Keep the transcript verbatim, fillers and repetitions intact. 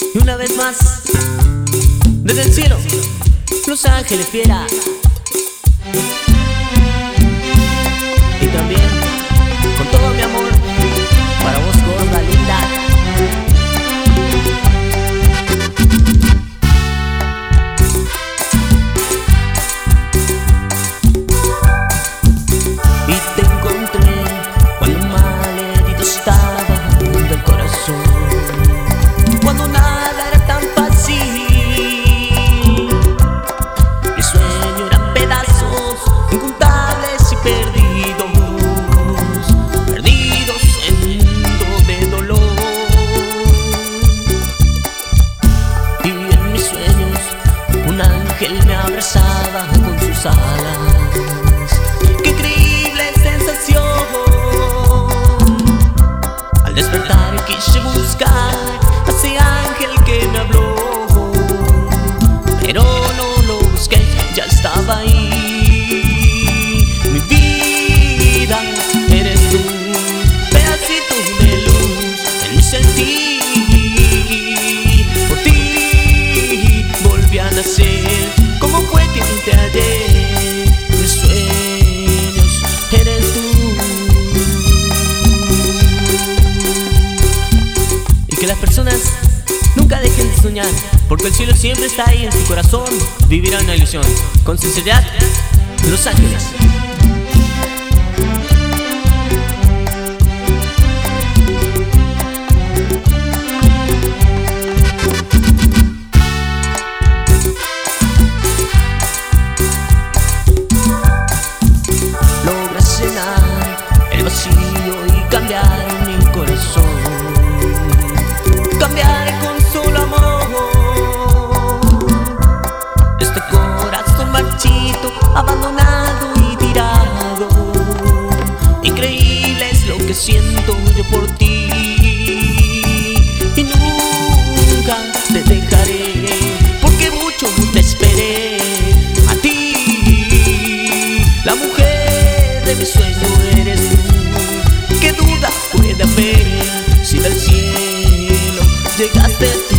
Y una vez más, desde el cielo, Los Ángeles Fiera. Y también, con todo mi amor, para vos, gorda linda. Y te encontré cuando malherido estaba del corazón, cuando nada era tan fácil. Mi sueño eran pedazos incontables y perdidos, perdidos en un mundo de dolor. Y en mis sueños un ángel me abrazaba con sus alas. ¡Qué increíble sensación! Al despertar quise buscar a ese ángel que me habló, pero no lo busqué, ya estaba ahí. Mi vida eres tú, pedacito de luz en mi sentir. Por ti volví a nacer, como fue que te hallé. Mis sueños eres tú. Y que las personas nunca dejen de soñar, porque el cielo siempre está ahí en su corazón. Vivirá una ilusión con sinceridad. Los Ángeles. Logras llenar el vacío y cambiar mi corazón, cambiar con solo amor este corazón marchito, abandonado y tirado. Increíble es lo que siento yo por ti, y nunca te dejaré, porque mucho te esperé. A ti, la mujer de mi sueño eres tú. ¿Qué duda puede haber si del cielo llegaste tú?